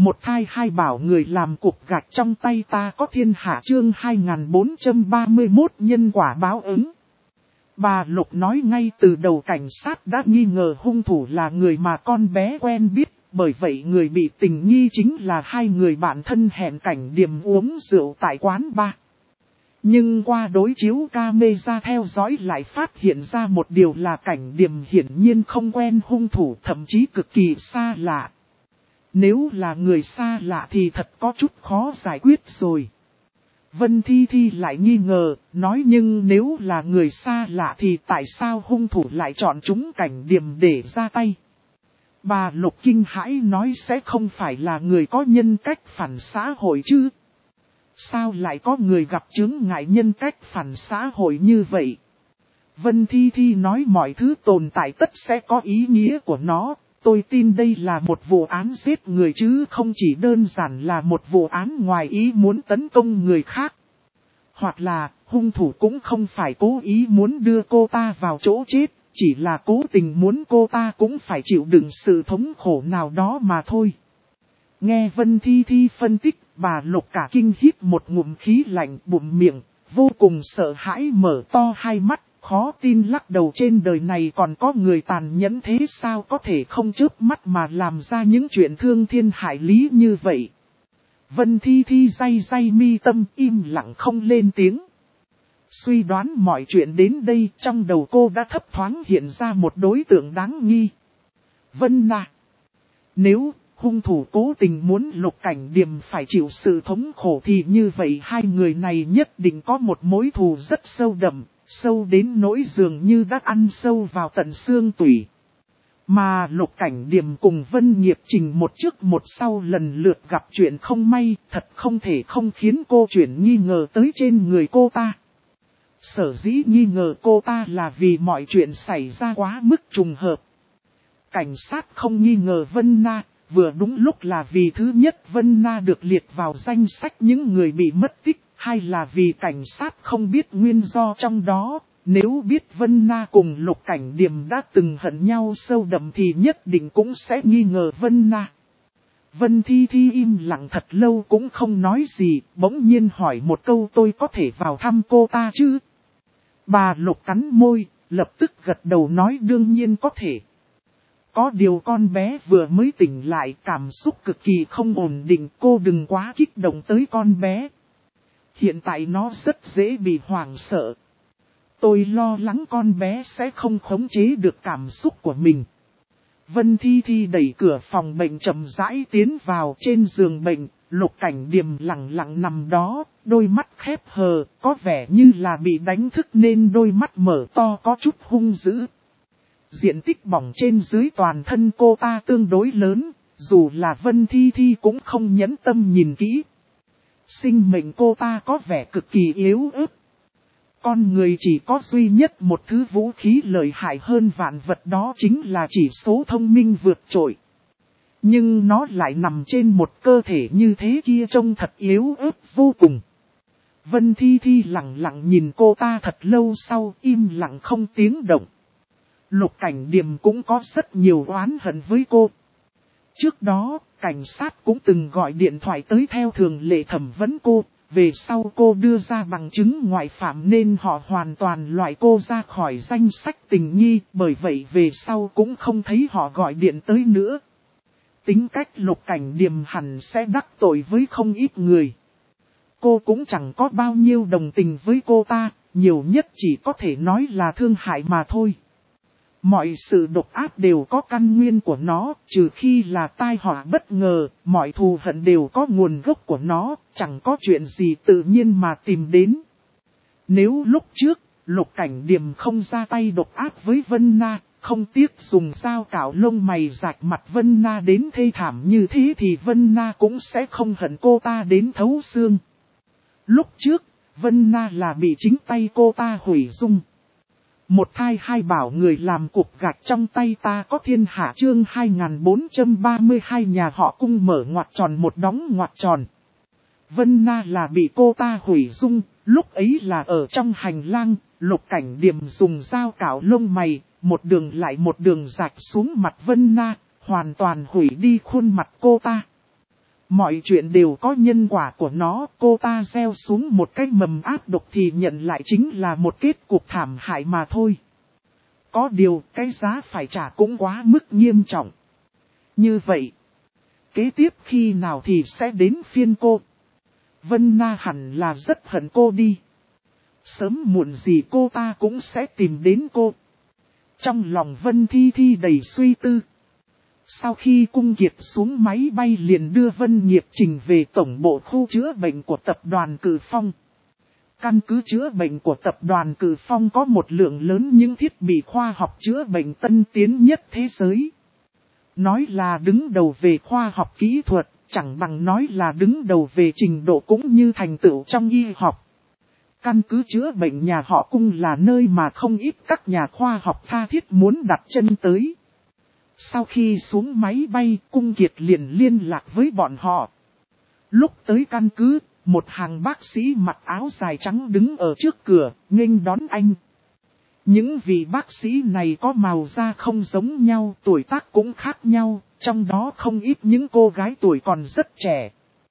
Một thai hai bảo người làm cục gạch trong tay ta có thiên hạ chương 2431 nhân quả báo ứng. Bà Lục nói ngay từ đầu cảnh sát đã nghi ngờ hung thủ là người mà con bé quen biết, bởi vậy người bị tình nghi chính là hai người bạn thân hẹn Cảnh Điềm uống rượu tại quán bar. Nhưng qua đối chiếu camera theo dõi lại phát hiện ra một điều là Cảnh Điềm hiển nhiên không quen hung thủ, thậm chí cực kỳ xa lạ. Nếu là người xa lạ thì thật có chút khó giải quyết rồi. Vân Thi Thi lại nghi ngờ, nói nhưng nếu là người xa lạ thì tại sao hung thủ lại chọn chúng Cảnh Điềm để ra tay? Bà Lục kinh hãi nói sẽ không phải là người có nhân cách phản xã hội chứ? Sao lại có người gặp chướng ngại nhân cách phản xã hội như vậy? Vân Thi Thi nói mọi thứ tồn tại tất sẽ có ý nghĩa của nó. Tôi tin đây là một vụ án giết người chứ không chỉ đơn giản là một vụ án ngoài ý muốn tấn công người khác. Hoặc là hung thủ cũng không phải cố ý muốn đưa cô ta vào chỗ chết, chỉ là cố tình muốn cô ta cũng phải chịu đựng sự thống khổ nào đó mà thôi. Nghe Vân Thi Thi phân tích, bà Lục cả kinh hít một ngụm khí lạnh bụm miệng, vô cùng sợ hãi mở to hai mắt. Khó tin lắc đầu trên đời này còn có người tàn nhẫn thế sao có thể không chớp mắt mà làm ra những chuyện thương thiên hại lý như vậy. Vân Thi Thi day mi tâm im lặng không lên tiếng. Suy đoán mọi chuyện đến đây trong đầu cô đã thấp thoáng hiện ra một đối tượng đáng nghi. Vân Na. Nếu hung thủ cố tình muốn Lục Cảnh Điềm phải chịu sự thống khổ thì như vậy hai người này nhất định có một mối thù rất sâu đậm. Sâu đến nỗi dường như đã ăn sâu vào tận xương tủy. Mà Lục Cảnh Điềm cùng Vân Nghiệp Trình một trước một sau lần lượt gặp chuyện không may, thật không thể không khiến cô chuyển nghi ngờ tới trên người cô ta. Sở dĩ nghi ngờ cô ta là vì mọi chuyện xảy ra quá mức trùng hợp. Cảnh sát không nghi ngờ Vân Na, vừa đúng lúc là vì thứ nhất Vân Na được liệt vào danh sách những người bị mất tích. Hay là vì cảnh sát không biết nguyên do trong đó, nếu biết Vân Na cùng Lục Cảnh Điềm đã từng hận nhau sâu đậm thì nhất định cũng sẽ nghi ngờ Vân Na. Vân Thi Thi im lặng thật lâu cũng không nói gì, bỗng nhiên hỏi một câu tôi có thể vào thăm cô ta chứ? Bà Lục cắn môi, lập tức gật đầu nói đương nhiên có thể. Có điều con bé vừa mới tỉnh lại cảm xúc cực kỳ không ổn định, cô đừng quá kích động tới con bé. Hiện tại nó rất dễ bị hoảng sợ. Tôi lo lắng con bé sẽ không khống chế được cảm xúc của mình. Vân Thi Thi đẩy cửa phòng bệnh chậm rãi tiến vào trên giường bệnh. Lục Cảnh Điềm lặng lặng nằm đó, đôi mắt khép hờ, có vẻ như là bị đánh thức nên đôi mắt mở to có chút hung dữ. Diện tích bỏng trên dưới toàn thân cô ta tương đối lớn, dù là Vân Thi Thi cũng không nhẫn tâm nhìn kỹ. Sinh mệnh cô ta có vẻ cực kỳ yếu ớt. Con người chỉ có duy nhất một thứ vũ khí lợi hại hơn vạn vật đó chính là chỉ số thông minh vượt trội. Nhưng nó lại nằm trên một cơ thể như thế kia trông thật yếu ớt vô cùng. Vân Thi Thi lặng lặng nhìn cô ta thật lâu sau im lặng không tiếng động. Lục Cảnh Điềm cũng có rất nhiều oán hận với cô. Trước đó, cảnh sát cũng từng gọi điện thoại tới theo thường lệ thẩm vấn cô, về sau cô đưa ra bằng chứng ngoại phạm nên họ hoàn toàn loại cô ra khỏi danh sách tình nghi, bởi vậy về sau cũng không thấy họ gọi điện tới nữa. Tính cách Lục Cảnh Điềm hẳn sẽ đắc tội với không ít người. Cô cũng chẳng có bao nhiêu đồng tình với cô ta, nhiều nhất chỉ có thể nói là thương hại mà thôi. Mọi sự độc ác đều có căn nguyên của nó, trừ khi là tai họa bất ngờ, mọi thù hận đều có nguồn gốc của nó, chẳng có chuyện gì tự nhiên mà tìm đến. Nếu lúc trước, Lục Cảnh Điềm không ra tay độc ác với Vân Na, không tiếc dùng dao cạo lông mày rạch mặt Vân Na đến thê thảm như thế thì Vân Na cũng sẽ không hận cô ta đến thấu xương. Lúc trước, Vân Na là bị chính tay cô ta hủy dung. Một thai hai bảo người làm cục gạch trong tay ta có thiên hạ chương 2432 nhà họ Cung mở ngoặc tròn một đóng ngoặc tròn. Vân Na là bị cô ta hủy dung, lúc ấy là ở trong hành lang, Lục Cảnh Điềm dùng dao cạo lông mày, một đường lại một đường rạch xuống mặt Vân Na, hoàn toàn hủy đi khuôn mặt cô ta. Mọi chuyện đều có nhân quả của nó, cô ta gieo xuống một cái mầm ác độc thì nhận lại chính là một kết cục thảm hại mà thôi. Có điều cái giá phải trả cũng quá mức nghiêm trọng. Như vậy, kế tiếp khi nào thì sẽ đến phiên cô. Vân Na hẳn là rất hận cô đi. Sớm muộn gì cô ta cũng sẽ tìm đến cô. Trong lòng Vân Thi Thi đầy suy tư. Sau khi Cung Kiệt xuống máy bay liền đưa Vân Nghiệp Trình về tổng bộ khu chữa bệnh của tập đoàn Cử Phong. Căn cứ chữa bệnh của tập đoàn Cử Phong có một lượng lớn những thiết bị khoa học chữa bệnh tân tiến nhất thế giới. Nói là đứng đầu về khoa học kỹ thuật, chẳng bằng nói là đứng đầu về trình độ cũng như thành tựu trong y học. Căn cứ chữa bệnh nhà họ Cung là nơi mà không ít các nhà khoa học tha thiết muốn đặt chân tới. Sau khi xuống máy bay, Cung Kiệt liền liên lạc với bọn họ. Lúc tới căn cứ, một hàng bác sĩ mặc áo dài trắng đứng ở trước cửa, nghênh đón anh. Những vị bác sĩ này có màu da không giống nhau, tuổi tác cũng khác nhau, trong đó không ít những cô gái tuổi còn rất trẻ.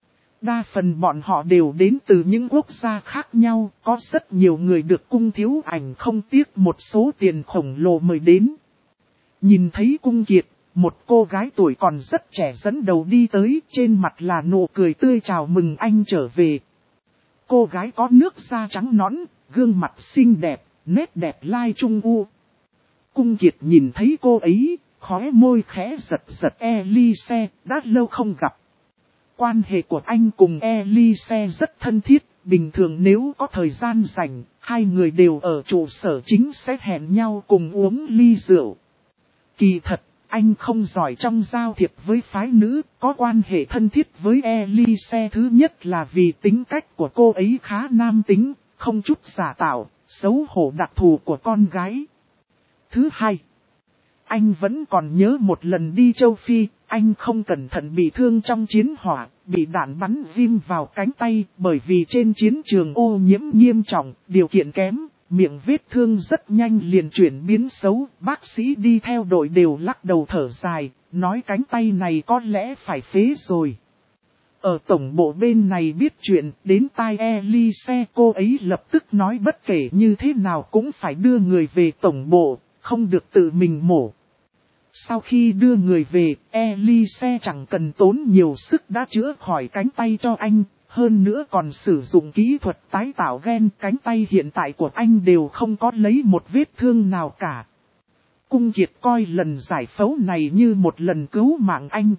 Đa phần bọn họ đều đến từ những quốc gia khác nhau, có rất nhiều người được Cung Thiếu Ảnh không tiếc một số tiền khổng lồ mời đến. Nhìn thấy Cung Kiệt, một cô gái tuổi còn rất trẻ dẫn đầu đi tới, trên mặt là nụ cười tươi chào mừng anh trở về. Cô gái có nước da trắng nõn, gương mặt xinh đẹp, nét đẹp lai trung u. Cung Kiệt nhìn thấy cô ấy, khóe môi khẽ giật giật. Elise, đã lâu không gặp. Quan hệ của anh cùng Elise rất thân thiết, bình thường nếu có thời gian rảnh, hai người đều ở trụ sở chính sẽ hẹn nhau cùng uống ly rượu. Kỳ thật, anh không giỏi trong giao thiệp với phái nữ, có quan hệ thân thiết với Elise. Thứ nhất là vì tính cách của cô ấy khá nam tính, không chút giả tạo, xấu hổ đặc thù của con gái. Thứ hai, anh vẫn còn nhớ một lần đi châu Phi, anh không cẩn thận bị thương trong chiến hỏa, bị đạn bắn ghim vào cánh tay, bởi vì trên chiến trường ô nhiễm nghiêm trọng, điều kiện kém, miệng vết thương rất nhanh liền chuyển biến xấu, bác sĩ đi theo đội đều lắc đầu thở dài, nói cánh tay này có lẽ phải phế rồi. Ở tổng bộ bên này biết chuyện, đến tai Elise, cô ấy lập tức nói bất kể như thế nào cũng phải đưa người về tổng bộ, không được tự mình mổ. Sau khi đưa người về, Elise chẳng cần tốn nhiều sức đã chữa khỏi cánh tay cho anh, hơn nữa còn sử dụng kỹ thuật tái tạo gen. Cánh tay hiện tại của anh đều không có lấy một vết thương nào cả. Cung Kiệt coi lần giải phẫu này như một lần cứu mạng anh.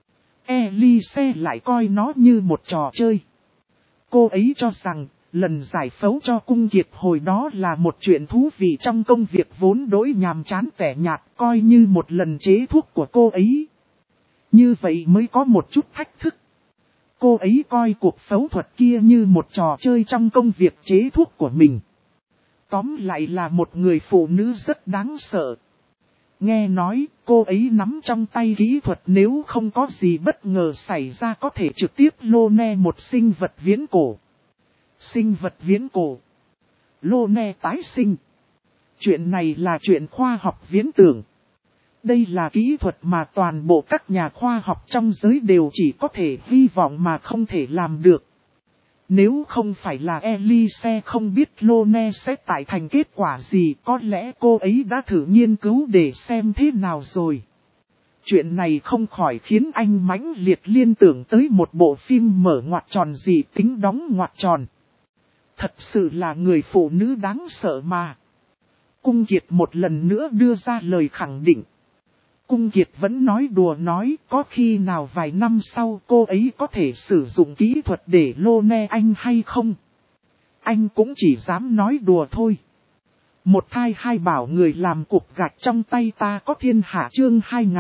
Elise lại coi nó như một trò chơi. Cô ấy cho rằng, lần giải phẫu cho Cung Kiệt hồi đó là một chuyện thú vị trong công việc vốn đối nhàm chán tẻ nhạt, coi như một lần chế thuốc của cô ấy. Như vậy mới có một chút thách thức. Cô ấy coi cuộc phẫu thuật kia như một trò chơi trong công việc chế thuốc của mình. Tóm lại là một người phụ nữ rất đáng sợ. Nghe nói, cô ấy nắm trong tay kỹ thuật nếu không có gì bất ngờ xảy ra có thể trực tiếp lô ne một sinh vật viễn cổ. Sinh vật viễn cổ. Lô ne tái sinh. Chuyện này là chuyện khoa học viễn tưởng. Đây là kỹ thuật mà toàn bộ các nhà khoa học trong giới đều chỉ có thể hy vọng mà không thể làm được. Nếu không phải là Elise không biết lô ne sẽ tạo thành kết quả gì, có lẽ cô ấy đã thử nghiên cứu để xem thế nào rồi. Chuyện này không khỏi khiến anh mãnh liệt liên tưởng tới một bộ phim mở ngoặc tròn gì tính đóng ngoặc tròn. Thật sự là người phụ nữ đáng sợ mà. Cung Kiệt một lần nữa đưa ra lời khẳng định. Cung Kiệt vẫn nói đùa nói có khi nào vài năm sau cô ấy có thể sử dụng kỹ thuật để lô ne anh hay không. Anh cũng chỉ dám nói đùa thôi. Một thai hai bảo người làm cục gạch trong tay ta có thiên hạ chương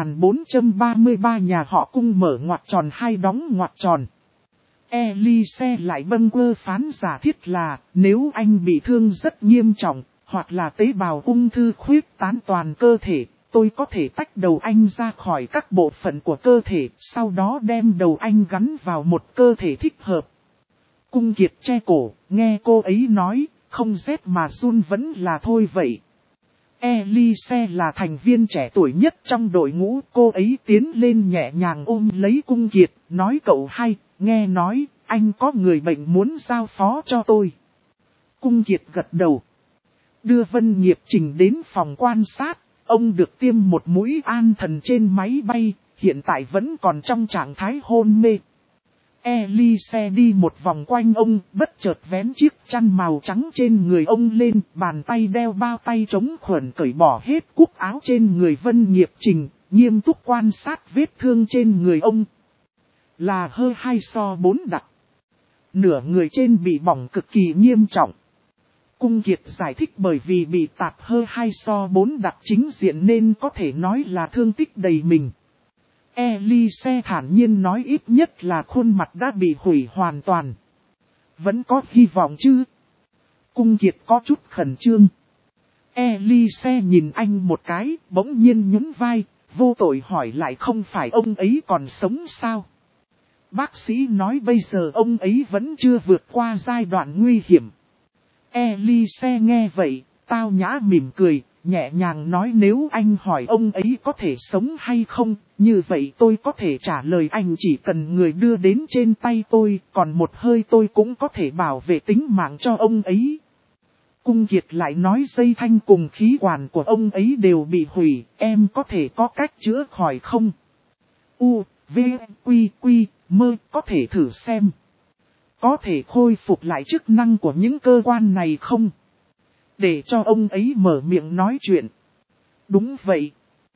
2433 nhà họ Cung mở ngoặc tròn hai đóng ngoặc tròn. Elise lại bâng quơ phán giả thiết là nếu anh bị thương rất nghiêm trọng hoặc là tế bào ung thư khuyết tán toàn cơ thể. Tôi có thể tách đầu anh ra khỏi các bộ phận của cơ thể, sau đó đem đầu anh gắn vào một cơ thể thích hợp. Cung Kiệt che cổ, nghe cô ấy nói, không rét mà run vẫn là thôi vậy. Elise là thành viên trẻ tuổi nhất trong đội ngũ, cô ấy tiến lên nhẹ nhàng ôm lấy Cung Kiệt, nói cậu hay, nghe nói, anh có người bệnh muốn giao phó cho tôi. Cung Kiệt gật đầu. Đưa Vân Nghiệp Trình đến phòng quan sát, ông được tiêm một mũi an thần trên máy bay, hiện tại vẫn còn trong trạng thái hôn mê. Elise đi một vòng quanh ông, bất chợt vén chiếc chăn màu trắng trên người ông lên, bàn tay đeo bao tay chống khuẩn cởi bỏ hết cúc áo trên người Vân Nghiệp Trình, nghiêm túc quan sát vết thương trên người ông. Là H2SO4 đặc. Nửa người trên bị bỏng cực kỳ nghiêm trọng. Cung Kiệt giải thích bởi vì bị tạt H2SO4 đặc chính diện nên có thể nói là thương tích đầy mình. Elise thản nhiên nói ít nhất là khuôn mặt đã bị hủy hoàn toàn. Vẫn có hy vọng chứ? Cung Kiệt có chút khẩn trương. Elise nhìn anh một cái, bỗng nhiên nhún vai, vô tội hỏi lại không phải ông ấy còn sống sao? Bác sĩ nói bây giờ ông ấy vẫn chưa vượt qua giai đoạn nguy hiểm. Elise nghe vậy, tao nhã mỉm cười, nhẹ nhàng nói nếu anh hỏi ông ấy có thể sống hay không, như vậy tôi có thể trả lời anh chỉ cần người đưa đến trên tay tôi, còn một hơi tôi cũng có thể bảo vệ tính mạng cho ông ấy. Cung Kiệt lại nói dây thanh cùng khí quản của ông ấy đều bị hủy, em có thể có cách chữa khỏi không? U, V, Quy, Quy, Mơ, có thể thử xem. Có thể khôi phục lại chức năng của những cơ quan này không? Để cho ông ấy mở miệng nói chuyện. Đúng vậy.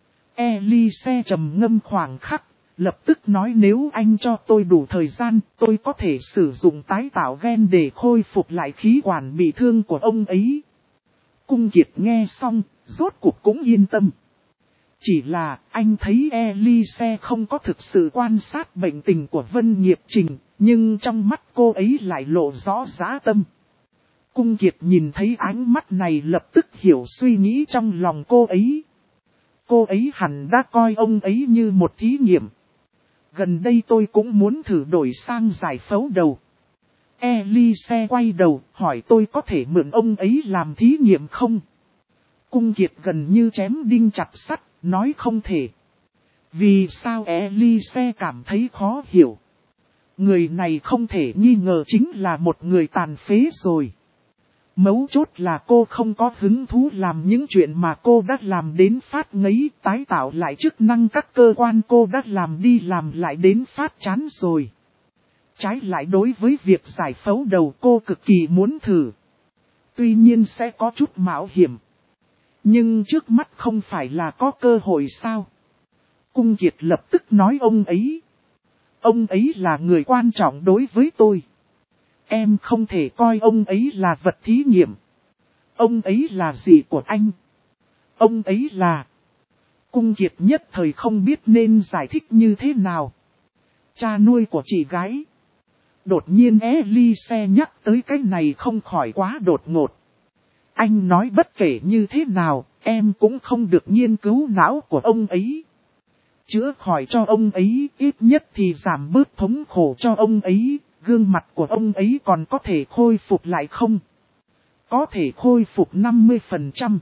Elise trầm ngâm khoảng khắc, lập tức nói nếu anh cho tôi đủ thời gian, tôi có thể sử dụng tái tạo gen để khôi phục lại khí quản bị thương của ông ấy. Cung Kiệt nghe xong, rốt cuộc cũng yên tâm. Chỉ là, anh thấy Elise không có thực sự quan sát bệnh tình của Vân Nghiệp Trình, nhưng trong mắt cô ấy lại lộ rõ dã tâm. Cung Kiệt nhìn thấy ánh mắt này lập tức hiểu suy nghĩ trong lòng cô ấy. Cô ấy hẳn đã coi ông ấy như một thí nghiệm. Gần đây tôi cũng muốn thử đổi sang giải phẫu đầu. Elise quay đầu hỏi tôi có thể mượn ông ấy làm thí nghiệm không? Cung Kiệt gần như chém đinh chặt sắt, nói không thể. Vì sao Elise cảm thấy khó hiểu? Người này không thể nghi ngờ chính là một người tàn phế rồi. Mấu chốt là cô không có hứng thú làm những chuyện mà cô đã làm đến phát ngấy, tái tạo lại chức năng các cơ quan cô đã làm đi làm lại đến phát chán rồi. Trái lại đối với việc giải phẫu đầu cô cực kỳ muốn thử. Tuy nhiên sẽ có chút mạo hiểm. Nhưng trước mắt không phải là có cơ hội sao? Cung Kiệt lập tức nói ông ấy. Ông ấy là người quan trọng đối với tôi. Em không thể coi ông ấy là vật thí nghiệm. Ông ấy là gì của anh? Ông ấy là... Cung Kiệt nhất thời không biết nên giải thích như thế nào. Cha nuôi của chị gái. Đột nhiên Elise nhắc tới cái này không khỏi quá đột ngột. Anh nói bất kể như thế nào, em cũng không được nghiên cứu não của ông ấy. Chữa khỏi cho ông ấy, ít nhất thì giảm bớt thống khổ cho ông ấy, gương mặt của ông ấy còn có thể khôi phục lại không? Có thể khôi phục 50%.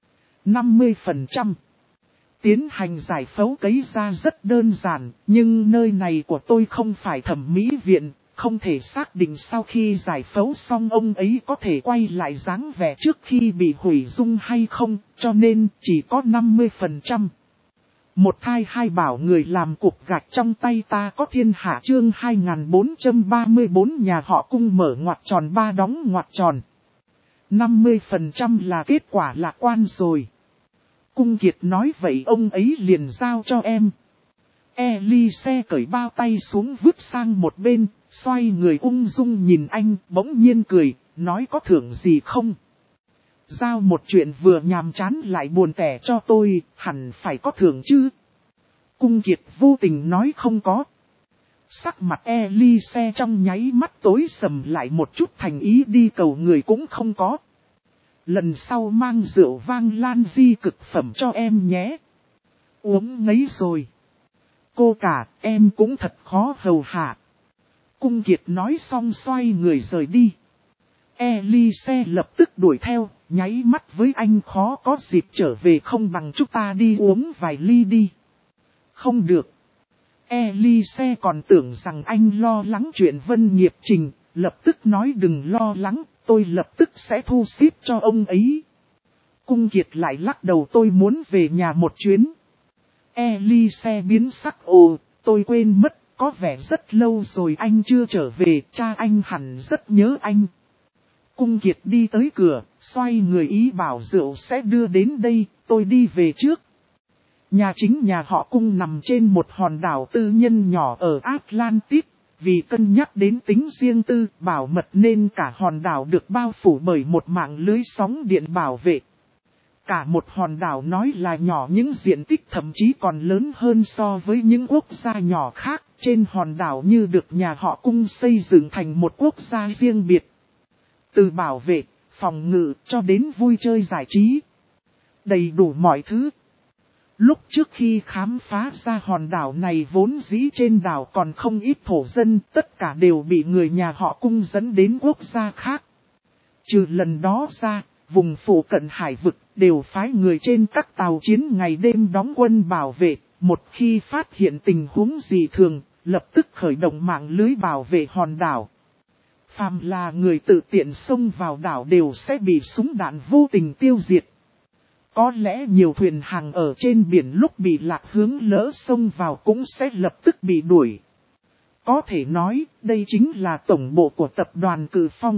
50%. Tiến hành giải phẫu cấy da rất đơn giản, nhưng nơi này của tôi không phải thẩm mỹ viện, không thể xác định sau khi giải phẫu xong ông ấy có thể quay lại dáng vẻ trước khi bị hủy dung hay không, cho nên chỉ có 50%. Một thai hai bảo người làm cục gạch trong tay ta có thiên hạ chương 2434 nhà họ Cung mở ngoặc tròn ba đóng ngoặc tròn. 50% là kết quả lạc quan rồi. Cung Kiệt nói vậy ông ấy liền giao cho em. Elise cởi bao tay xuống vứt sang một bên, xoay người ung dung nhìn anh, bỗng nhiên cười, nói có thưởng gì không? Giao một chuyện vừa nhàm chán lại buồn tẻ cho tôi, hẳn phải có thưởng chứ? Cung Kiệt vô tình nói không có. Sắc mặt Elise trong nháy mắt tối sầm lại một chút, thành ý đi cầu người cũng không có. Lần sau mang rượu vang lan di cực phẩm cho em nhé. Uống ngấy rồi. Cô cả, em cũng thật khó hầu hạ. Cung Kiệt nói xong xoay người rời đi. Elise lập tức đuổi theo, nháy mắt với anh khó có dịp trở về không bằng chúng ta đi uống vài ly đi. Không được. Elise còn tưởng rằng anh lo lắng chuyện Vân Nghiệp Trình, lập tức nói đừng lo lắng, tôi lập tức sẽ thu xếp cho ông ấy. Cung Kiệt lại lắc đầu tôi muốn về nhà một chuyến. Elise biến sắc tôi quên mất, có vẻ rất lâu rồi anh chưa trở về, cha anh hẳn rất nhớ anh. Cung Kiệt đi tới cửa, xoay người ý bảo rượu sẽ đưa đến đây, tôi đi về trước. Nhà chính nhà họ Cung nằm trên một hòn đảo tư nhân nhỏ ở Atlantis, vì cân nhắc đến tính riêng tư, bảo mật nên cả hòn đảo được bao phủ bởi một mạng lưới sóng điện bảo vệ. Cả một hòn đảo nói là nhỏ những diện tích thậm chí còn lớn hơn so với những quốc gia nhỏ khác, trên hòn đảo như được nhà họ Cung xây dựng thành một quốc gia riêng biệt. Từ bảo vệ, phòng ngự cho đến vui chơi giải trí. Đầy đủ mọi thứ. Lúc trước khi khám phá ra hòn đảo này vốn dĩ trên đảo còn không ít thổ dân, tất cả đều bị người nhà họ Cung dẫn đến quốc gia khác. Trừ lần đó ra, vùng phụ cận hải vực đều phái người trên các tàu chiến ngày đêm đóng quân bảo vệ, một khi phát hiện tình huống dị thường, lập tức khởi động mạng lưới bảo vệ hòn đảo. Phàm là người tự tiện xông vào đảo đều sẽ bị súng đạn vô tình tiêu diệt. Có lẽ nhiều thuyền hàng ở trên biển lúc bị lạc hướng lỡ xông vào cũng sẽ lập tức bị đuổi. Có thể nói, đây chính là tổng bộ của tập đoàn Cự Phong.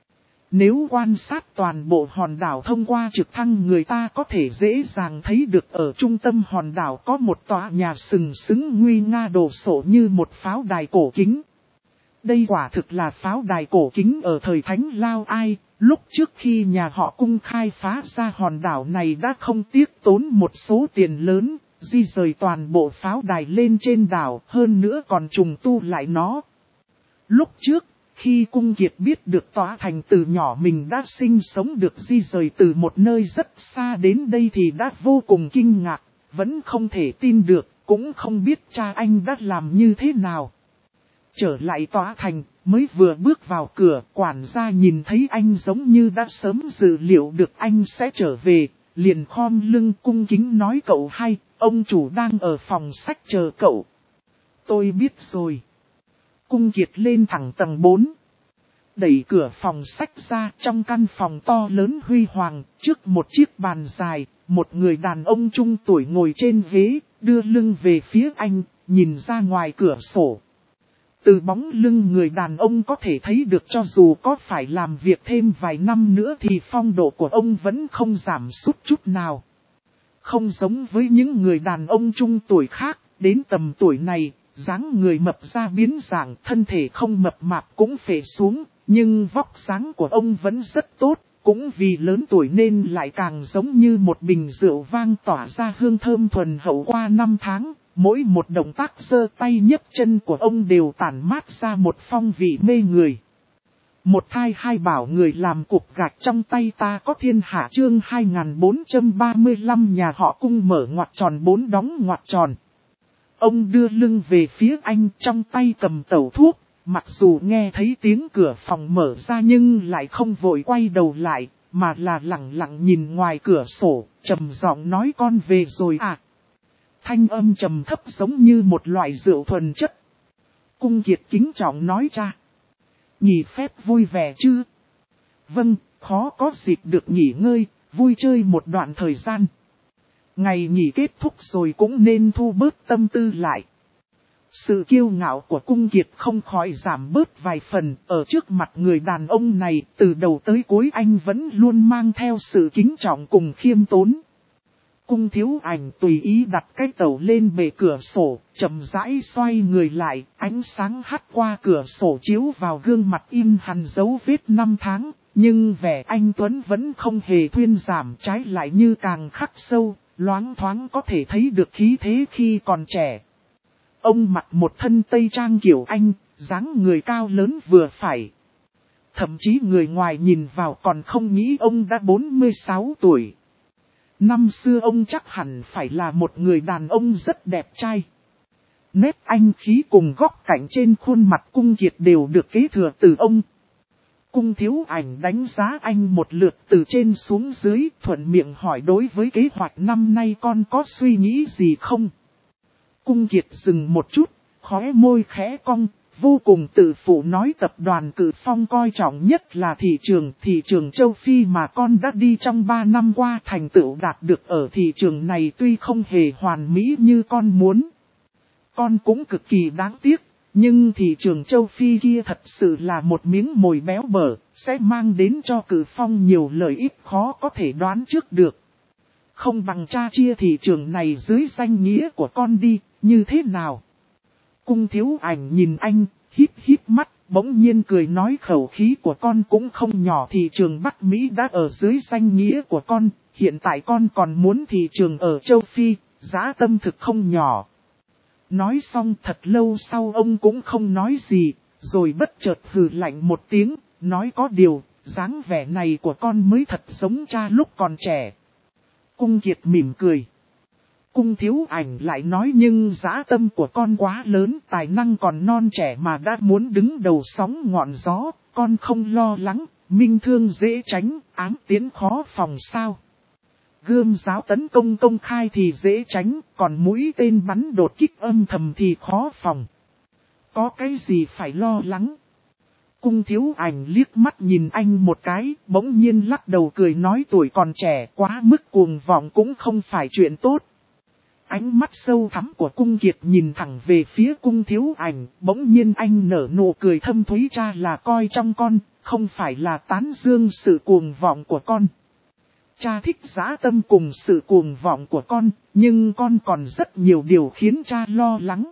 Nếu quan sát toàn bộ hòn đảo thông qua trực thăng người ta có thể dễ dàng thấy được ở trung tâm hòn đảo có một tòa nhà sừng sững nguy nga đồ sộ như một pháo đài cổ kính. Đây quả thực là pháo đài cổ kính ở thời Thánh Lao Ai, lúc trước khi nhà họ Cung khai phá ra hòn đảo này đã không tiếc tốn một số tiền lớn, di rời toàn bộ pháo đài lên trên đảo, hơn nữa còn trùng tu lại nó. Lúc trước, khi Cung Kiệt biết được tòa thành từ nhỏ mình đã sinh sống được di rời từ một nơi rất xa đến đây thì đã vô cùng kinh ngạc, vẫn không thể tin được, cũng không biết cha anh đã làm như thế nào. Trở lại tòa thành, mới vừa bước vào cửa, quản gia nhìn thấy anh giống như đã sớm dự liệu được anh sẽ trở về, liền khom lưng cung kính nói cậu hay, ông chủ đang ở phòng sách chờ cậu. Tôi biết rồi. Cung Kiệt lên thẳng tầng 4. Đẩy cửa phòng sách ra, trong căn phòng to lớn huy hoàng, trước một chiếc bàn dài, một người đàn ông trung tuổi ngồi trên ghế, đưa lưng về phía anh, nhìn ra ngoài cửa sổ. Từ bóng lưng người đàn ông có thể thấy được cho dù có phải làm việc thêm vài năm nữa thì phong độ của ông vẫn không giảm sút chút nào. Không giống với những người đàn ông trung tuổi khác, đến tầm tuổi này, dáng người mập ra biến dạng, thân thể không mập mạp cũng phệ xuống, nhưng vóc dáng của ông vẫn rất tốt, cũng vì lớn tuổi nên lại càng giống như một bình rượu vang tỏa ra hương thơm thuần hậu qua năm tháng. Mỗi một động tác giơ tay nhấc chân của ông đều tản mát ra một phong vị mê người. Một thai hai bảo người làm cục gạch trong tay ta có thiên hạ chương 2435 nhà họ Cung mở ngoặc tròn 4 đóng ngoặc tròn. Ông đưa lưng về phía anh trong tay cầm tẩu thuốc, mặc dù nghe thấy tiếng cửa phòng mở ra nhưng lại không vội quay đầu lại, mà là lặng lặng nhìn ngoài cửa sổ, trầm giọng nói con về rồi à. Thanh âm trầm thấp giống như một loại rượu thuần chất. Cung Kiệt kính trọng nói cha. Nghỉ phép vui vẻ chứ? Vâng, khó có dịp được nghỉ ngơi, vui chơi một đoạn thời gian. Ngày nghỉ kết thúc rồi cũng nên thu bớt tâm tư lại. Sự kiêu ngạo của Cung Kiệt không khỏi giảm bớt vài phần, ở trước mặt người đàn ông này, từ đầu tới cuối anh vẫn luôn mang theo sự kính trọng cùng khiêm tốn. Cung Thiếu Ảnh tùy ý đặt cái tẩu lên bề cửa sổ, chậm rãi xoay người lại, ánh sáng hắt qua cửa sổ chiếu vào gương mặt in hằn dấu vết năm tháng, nhưng vẻ anh Tuấn vẫn không hề thuyên giảm, trái lại như càng khắc sâu, loáng thoáng có thể thấy được khí thế khi còn trẻ. Ông mặc một thân tây trang kiểu Anh, dáng người cao lớn vừa phải. Thậm chí người ngoài nhìn vào còn không nghĩ ông đã 46 tuổi. Năm xưa ông chắc hẳn phải là một người đàn ông rất đẹp trai. Nét anh khí cùng góc cạnh trên khuôn mặt Cung Kiệt đều được kế thừa từ ông. Cung Thiếu Ảnh đánh giá anh một lượt từ trên xuống dưới, thuận miệng hỏi đối với kế hoạch năm nay con có suy nghĩ gì không? Cung Kiệt dừng một chút, khóe môi khẽ cong, vô cùng tự phụ nói tập đoàn Cự Phong coi trọng nhất là thị trường châu Phi mà con đã đi trong 3 năm qua, thành tựu đạt được ở thị trường này tuy không hề hoàn mỹ như con muốn. Con cũng cực kỳ đáng tiếc, nhưng thị trường châu Phi kia thật sự là một miếng mồi béo bở, sẽ mang đến cho Cự Phong nhiều lợi ích khó có thể đoán trước được. Không bằng cha chia thị trường này dưới danh nghĩa của con đi, như thế nào? Cung Thiếu Ảnh nhìn anh, híp mắt, bỗng nhiên cười nói khẩu khí của con cũng không nhỏ, thị trường Bắc Mỹ đã ở dưới danh nghĩa của con, hiện tại con còn muốn thị trường ở châu Phi, giá tâm thực không nhỏ. Nói xong thật lâu sau ông cũng không nói gì, rồi bất chợt hừ lạnh một tiếng, nói có điều, dáng vẻ này của con mới thật giống cha lúc còn trẻ. Cung Kiệt mỉm cười. Cung Thiếu Ảnh lại nói nhưng dã tâm của con quá lớn, tài năng còn non trẻ mà đã muốn đứng đầu sóng ngọn gió, con không lo lắng, minh thương dễ tránh, ám tiến khó phòng sao. Gươm giáo tấn công công khai thì dễ tránh, còn mũi tên bắn đột kích âm thầm thì khó phòng. Có cái gì phải lo lắng? Cung Thiếu Ảnh liếc mắt nhìn anh một cái, bỗng nhiên lắc đầu cười nói tuổi còn trẻ quá mức cuồng vọng cũng không phải chuyện tốt. Ánh mắt sâu thẳm của Cung Kiệt nhìn thẳng về phía Cung Thiếu Ảnh, bỗng nhiên anh nở nụ cười thâm thúy, cha là coi trong con, không phải là tán dương sự cuồng vọng của con. Cha thích dã tâm cùng sự cuồng vọng của con, nhưng con còn rất nhiều điều khiến cha lo lắng.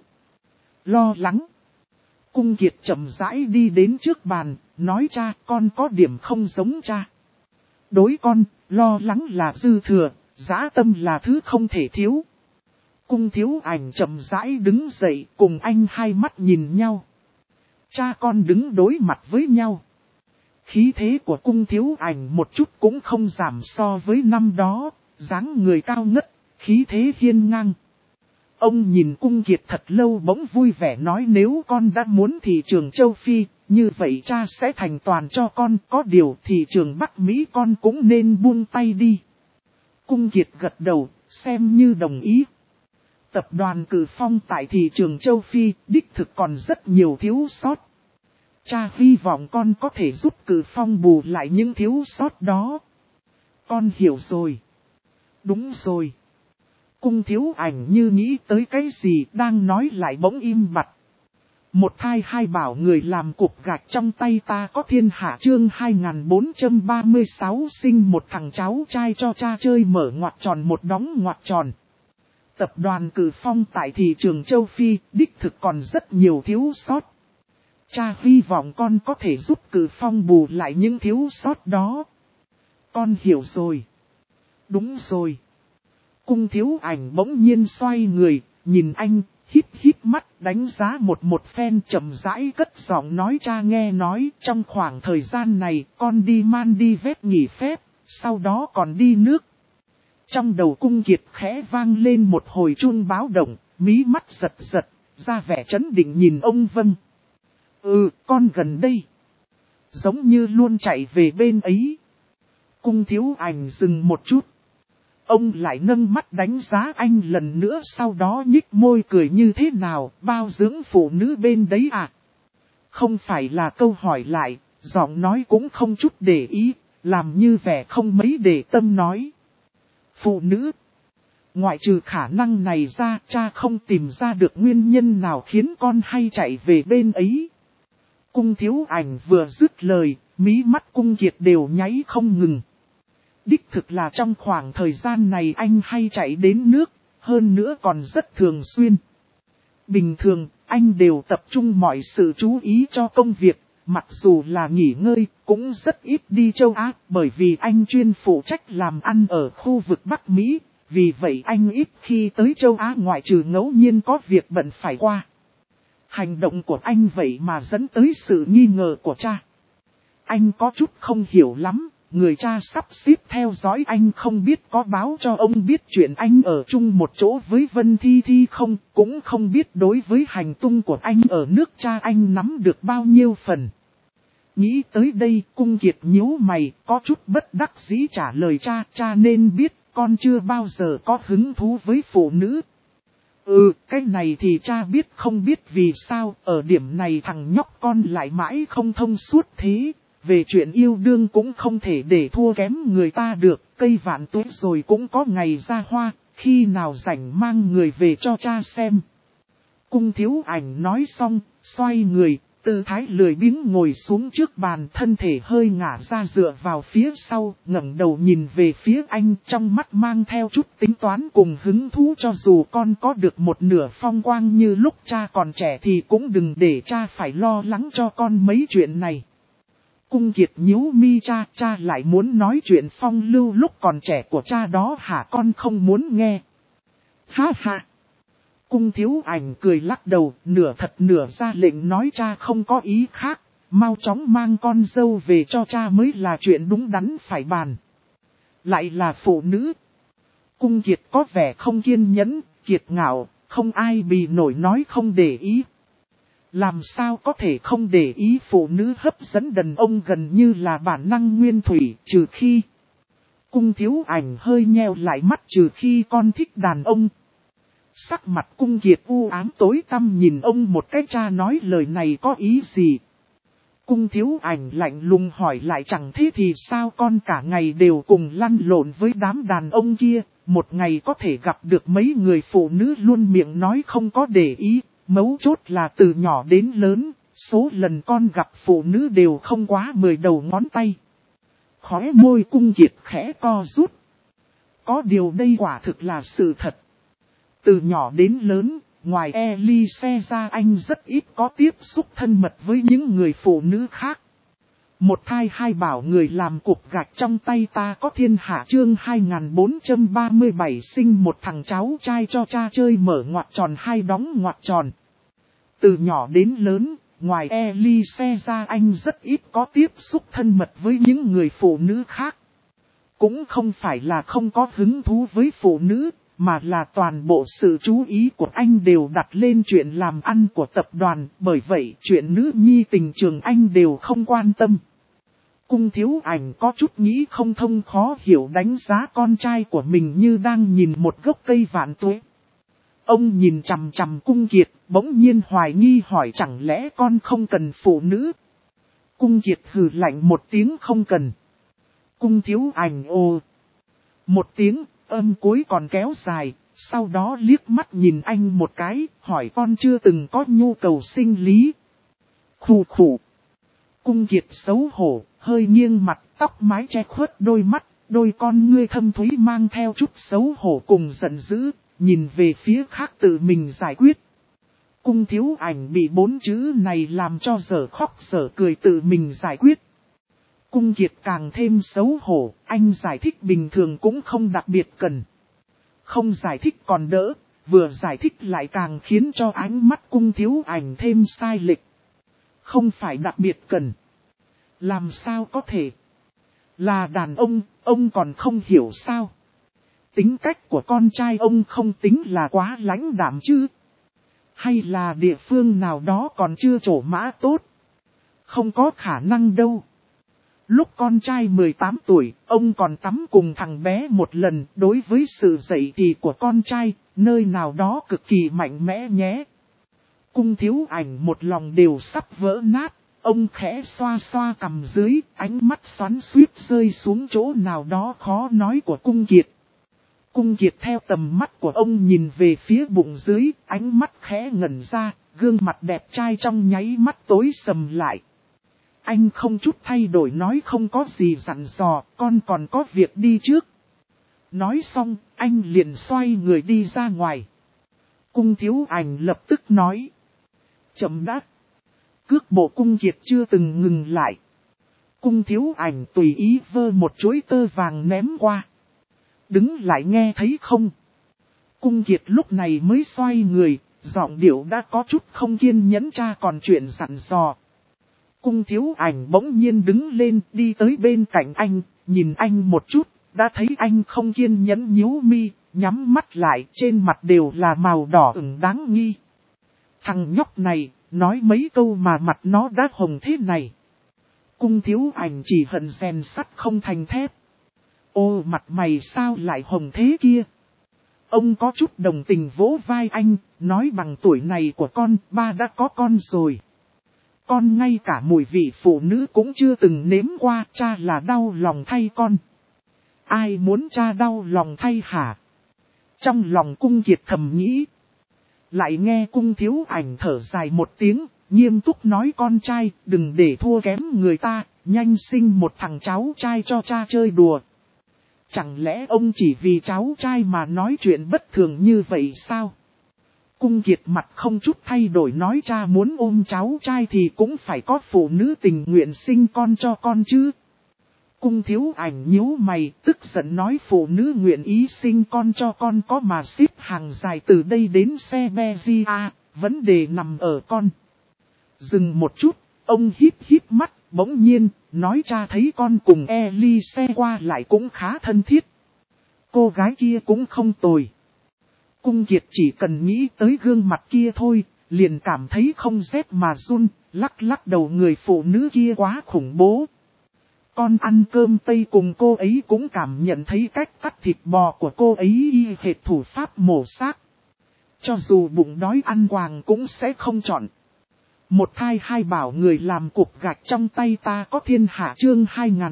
Lo lắng? Cung Kiệt chậm rãi đi đến trước bàn, nói cha con có điểm không giống cha. Đối con, lo lắng là dư thừa, dã tâm là thứ không thể thiếu. Cung Thiếu Ảnh chậm rãi đứng dậy cùng anh hai mắt nhìn nhau. Cha con đứng đối mặt với nhau. Khí thế của Cung Thiếu Ảnh một chút cũng không giảm so với năm đó, dáng người cao ngất, khí thế hiên ngang. Ông nhìn Cung Kiệt thật lâu bỗng vui vẻ nói nếu con đã muốn thị trường châu Phi, như vậy cha sẽ thành toàn cho con, có điều thị trường Bắc Mỹ con cũng nên buông tay đi. Cung Kiệt gật đầu, xem như đồng ý. Tập đoàn Cự Phong tại thị trường châu Phi đích thực còn rất nhiều thiếu sót. Cha hy vọng con có thể giúp Cự Phong bù lại những thiếu sót đó. Con hiểu rồi. Đúng rồi. Cung Thiếu Ảnh như nghĩ tới cái gì đang nói lại bỗng im bặt. Một thai hai bảo người làm cục gạch trong tay ta có thiên hạ chương 2436 sinh một thằng cháu trai cho cha chơi mở ngoặc tròn một đóng ngoặc tròn. Tập đoàn Cự Phong tại thị trường châu Phi đích thực còn rất nhiều thiếu sót. Cha hy vọng con có thể giúp Cự Phong bù lại những thiếu sót đó. Con hiểu rồi. Đúng rồi. Cung Thiếu Ảnh bỗng nhiên xoay người, nhìn anh, híp mắt đánh giá một phen chậm rãi cất giọng nói cha nghe nói trong khoảng thời gian này con đi Maldives nghỉ phép, sau đó còn đi nước. Trong đầu Cung Kiệt khẽ vang lên một hồi chuông báo động, mí mắt giật, ra vẻ trấn định nhìn ông Vân. Con gần đây. Giống như luôn chạy về bên ấy. Cung Thiếu Ảnh dừng một chút. Ông lại nâng mắt đánh giá anh lần nữa sau đó nhích môi cười như thế nào, bao dưỡng phụ nữ bên đấy à? Không phải là câu hỏi lại, giọng nói cũng không chút để ý, làm như vẻ không mấy để tâm nói. Phụ nữ. Ngoại trừ khả năng này ra, cha không tìm ra được nguyên nhân nào khiến con hay chạy về bên ấy. Cung Thiếu Ảnh vừa dứt lời, mí mắt Cung Kiệt đều nháy không ngừng. Đích thực là trong khoảng thời gian này anh hay chạy đến nước, hơn nữa còn rất thường xuyên. Bình thường, anh đều tập trung mọi sự chú ý cho công việc, mặc dù là nghỉ ngơi, cũng rất ít đi châu Á, bởi vì anh chuyên phụ trách làm ăn ở khu vực Bắc Mỹ, vì vậy anh ít khi tới châu Á ngoại trừ ngẫu nhiên có việc bận phải qua. Hành động của anh vậy mà dẫn tới sự nghi ngờ của cha. Anh có chút không hiểu lắm. Người cha sắp xếp theo dõi anh không biết có báo cho ông biết chuyện anh ở chung một chỗ với Vân Thi Thi không, cũng không biết đối với hành tung của anh ở nước cha anh nắm được bao nhiêu phần. Nghĩ tới đây Cung Kiệt nhíu mày, có chút bất đắc dĩ trả lời cha, cha nên biết, con chưa bao giờ có hứng thú với phụ nữ. Cái này thì cha biết, không biết vì sao, ở điểm này thằng nhóc con lại mãi không thông suốt thế. Về chuyện yêu đương cũng không thể để thua kém người ta được, cây vạn tuế rồi cũng có ngày ra hoa, khi nào rảnh mang người về cho cha xem. Cung Thiếu Ảnh nói xong, xoay người, tư thái lười biếng ngồi xuống trước bàn, thân thể hơi ngả ra dựa vào phía sau, ngẩng đầu nhìn về phía anh, trong mắt mang theo chút tính toán cùng hứng thú. Cho dù con có được một nửa phong quang như lúc cha còn trẻ thì cũng đừng để cha phải lo lắng cho con mấy chuyện này. Cung Kiệt nhíu mi, cha lại muốn nói chuyện phong lưu lúc còn trẻ của cha đó hả? Con không muốn nghe. Ha ha. Cung Thiếu Ảnh cười lắc đầu, nửa thật nửa ra lệnh nói cha không có ý khác, mau chóng mang con dâu về cho cha mới là chuyện đúng đắn phải bàn. Lại là phụ nữ. Cung Kiệt có vẻ không kiên nhẫn, kiệt ngạo, không ai bì nổi nói không để ý. Làm sao có thể không để ý, phụ nữ hấp dẫn đàn ông gần như là bản năng nguyên thủy, trừ khi... Cung Thiếu Ảnh hơi nheo lại mắt, trừ khi con thích đàn ông. Sắc mặt Cung Kiệt u ám tối tăm nhìn ông một cái, cha nói lời này có ý gì? Cung Thiếu Ảnh lạnh lùng hỏi lại, chẳng thế thì sao, con cả ngày đều cùng lăn lộn với đám đàn ông kia, một ngày có thể gặp được mấy người phụ nữ luôn miệng nói không có để ý, mấu chốt là từ nhỏ đến lớn, số lần con gặp phụ nữ đều không quá 10 đầu ngón tay. Khóe môi Cung Kiệt khẽ co rút. Có điều đây quả thực là sự thật. Từ nhỏ đến lớn, ngoài Elise ra anh rất ít có tiếp xúc thân mật với những người phụ nữ khác. Một thai hai bảo người làm cục gạch trong tay ta có thiên hạ. Chương 2437 sinh một thằng cháu trai cho cha chơi mở ngoặc tròn hai đóng ngoặc tròn. Từ nhỏ đến lớn, ngoài Elise ra anh rất ít có tiếp xúc thân mật với những người phụ nữ khác. Cũng không phải là không có hứng thú với phụ nữ, mà là toàn bộ sự chú ý của anh đều đặt lên chuyện làm ăn của tập đoàn, bởi vậy chuyện nữ nhi tình trường anh đều không quan tâm. Cung Thiếu Ảnh có chút nghĩ không thông, khó hiểu đánh giá con trai của mình như đang nhìn một gốc cây vạn tuế. Ông nhìn chằm chằm Cung Kiệt, bỗng nhiên hoài nghi hỏi, chẳng lẽ con không cần phụ nữ? Cung Kiệt hừ lạnh một tiếng, không cần. Cung Thiếu Ảnh ồ một tiếng, âm cuối còn kéo dài, sau đó liếc mắt nhìn anh một cái, hỏi con chưa từng có nhu cầu sinh lý. Khù khù. Cung Kiệt xấu hổ, hơi nghiêng mặt, tóc mái che khuất đôi mắt, đôi con ngươi thâm thúy mang theo chút xấu hổ cùng giận dữ, nhìn về phía khác tự mình giải quyết. Cung Thiếu Ảnh bị 4 chữ này làm cho dở khóc dở cười, tự mình giải quyết. Cung Kiệt càng thêm xấu hổ, anh giải thích bình thường cũng không đặc biệt cần. Không giải thích còn đỡ, vừa giải thích lại càng khiến cho ánh mắt Cung Thiếu Ảnh thêm sai lệch. Không phải đặc biệt cần. Làm sao có thể? Là đàn ông còn không hiểu sao? Tính cách của con trai ông không tính là quá lãnh đạm chứ? Hay là địa phương nào đó còn chưa trổ mã tốt? Không có khả năng đâu. Lúc con trai 18 tuổi, ông còn tắm cùng thằng bé một lần, đối với sự dậy thì của con trai, nơi nào đó cực kỳ mạnh mẽ nhé. Cung Thiếu Ảnh một lòng đều sắp vỡ nát, ông khẽ xoa xoa cằm dưới, ánh mắt xoắn xuýt rơi xuống chỗ nào đó khó nói của Cung Kiệt. Cung Kiệt theo tầm mắt của ông nhìn về phía bụng dưới, ánh mắt khẽ ngẩn ra, gương mặt đẹp trai trong nháy mắt tối sầm lại. Anh không chút thay đổi nói, không có gì dặn dò, con còn có việc đi trước. Nói xong, anh liền xoay người đi ra ngoài. Cung Thiếu Ảnh lập tức nói. Chậm đã. Cước bộ Cung Kiệt chưa từng ngừng lại. Cung Thiếu Ảnh tùy ý vơ một chuỗi tơ vàng ném qua. Đứng lại nghe thấy không? Cung Kiệt lúc này mới xoay người, giọng điệu đã có chút không kiên nhẫn, cha còn chuyện dặn dò. Cung Thiếu Ảnh bỗng nhiên đứng lên, đi tới bên cạnh anh, nhìn anh một chút, đã thấy anh không kiên nhẫn nhíu mi, nhắm mắt lại, trên mặt đều là màu đỏ ửng đáng nghi. Thằng nhóc này, nói mấy câu mà mặt nó đã hồng thế này. Cung Thiếu Ảnh chỉ hận rèn sắt không thành thép. Ô mặt mày sao lại hồng thế kia? Ông có chút đồng tình vỗ vai anh, nói bằng tuổi này của con, ba đã có con rồi. Con ngay cả mùi vị phụ nữ cũng chưa từng nếm qua, cha là đau lòng thay con. Ai muốn cha đau lòng thay hả? Trong lòng Cung Kiệt thầm nghĩ. Lại nghe Cung Thiếu Ảnh thở dài một tiếng, nghiêm túc nói con trai, đừng để thua kém người ta, nhanh sinh một thằng cháu trai cho cha chơi đùa. Chẳng lẽ ông chỉ vì cháu trai mà nói chuyện bất thường như vậy sao? Cung Kiệt mặt không chút thay đổi nói cha muốn ôm cháu trai thì cũng phải có phụ nữ tình nguyện sinh con cho con chứ. Cung Thiếu Ảnh nhíu mày, tức giận nói phụ nữ nguyện ý sinh con cho con có mà xếp hàng dài từ đây đến Siberia, vấn đề nằm ở con. Dừng một chút, ông híp mắt, bỗng nhiên, nói cha thấy con cùng Elise qua lại cũng khá thân thiết. Cô gái kia cũng không tồi. Cung Kiệt chỉ cần nghĩ tới gương mặt kia thôi, liền cảm thấy không rét mà run, lắc đầu người phụ nữ kia quá khủng bố. Con ăn cơm Tây cùng cô ấy cũng cảm nhận thấy cách cắt thịt bò của cô ấy y hệt thủ pháp mổ xác. Cho dù bụng đói ăn quàng cũng sẽ không chọn. Một thai hai bảo người làm cục gạch trong tay ta có thiên hạ chương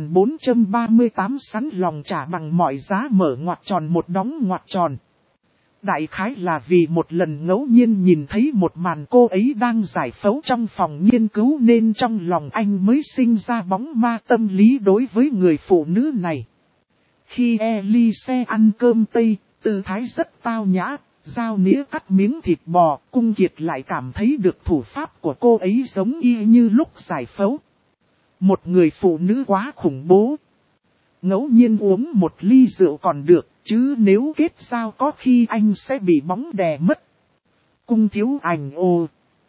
2438 sẵn lòng trả bằng mọi giá mở ngoặc tròn một đóng ngoặc tròn. Đại khái là vì một lần ngẫu nhiên nhìn thấy một màn cô ấy đang giải phẫu trong phòng nghiên cứu nên trong lòng anh mới sinh ra bóng ma tâm lý đối với người phụ nữ này. Khi Elise ăn cơm Tây, tư thái rất tao nhã, dao nĩa cắt miếng thịt bò, Cung Kiệt lại cảm thấy được thủ pháp của cô ấy giống y như lúc giải phẫu. Một người phụ nữ quá khủng bố. Ngẫu nhiên uống một ly rượu còn được, chứ nếu kết giao có khi anh sẽ bị bóng đè mất. Cung Thiếu Ảnh ồ.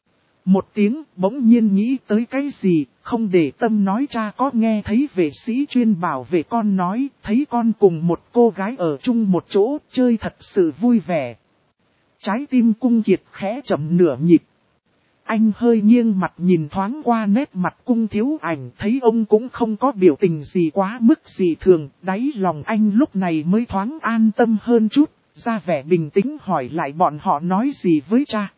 Một tiếng bỗng nhiên nghĩ tới cái gì, không để tâm nói cha có nghe thấy vệ sĩ chuyên bảo vệ con nói, thấy con cùng một cô gái ở chung một chỗ, chơi thật sự vui vẻ. Trái tim Cung Kiệt khẽ chậm nửa nhịp. Anh hơi nghiêng mặt nhìn thoáng qua nét mặt Cung Thiếu Ảnh thấy ông cũng không có biểu tình gì quá mức gì thường, đáy lòng anh lúc này mới thoáng an tâm hơn chút, ra vẻ bình tĩnh hỏi lại bọn họ nói gì với cha.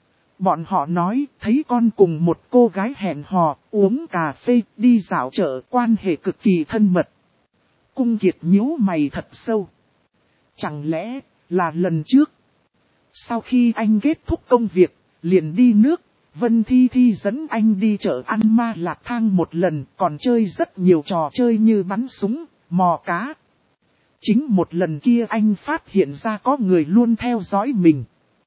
Bọn họ nói thấy con cùng một cô gái hẹn hò, uống cà phê, đi dạo chợ, quan hệ cực kỳ thân mật. Cung Kiệt nhíu mày thật sâu. Chẳng lẽ là lần trước? Sau khi anh kết thúc công việc, liền đi nước. Vân Thi Thi dẫn anh đi chợ ăn ma lạc thang một lần, còn chơi rất nhiều trò chơi như bắn súng, mò cá. Chính một lần kia anh phát hiện ra có người luôn theo dõi mình.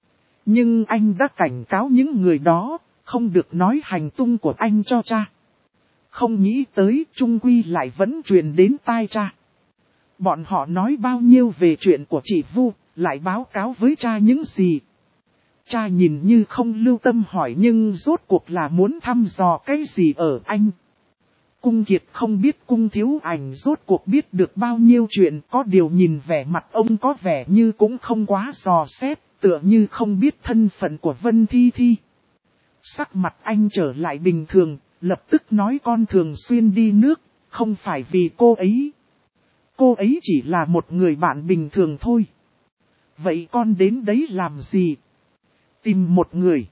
Nhưng anh đã cảnh cáo những người đó, không được nói hành tung của anh cho cha. Không nghĩ tới chung quy lại vẫn truyền đến tai cha. Bọn họ nói bao nhiêu về chuyện của chị Vu, lại báo cáo với cha những gì. Cha nhìn như không lưu tâm hỏi nhưng rốt cuộc là muốn thăm dò cái gì ở anh. Cung Kiệt không biết Cung Thiếu Ảnh rốt cuộc biết được bao nhiêu chuyện, có điều nhìn vẻ mặt ông có vẻ như cũng không quá dò xét, tựa như không biết thân phận của Vân Thi Thi. Sắc mặt anh trở lại bình thường, lập tức nói con thường xuyên đi nước, không phải vì cô ấy. Cô ấy chỉ là một người bạn bình thường thôi. Vậy con đến đấy làm gì? Tìm một người.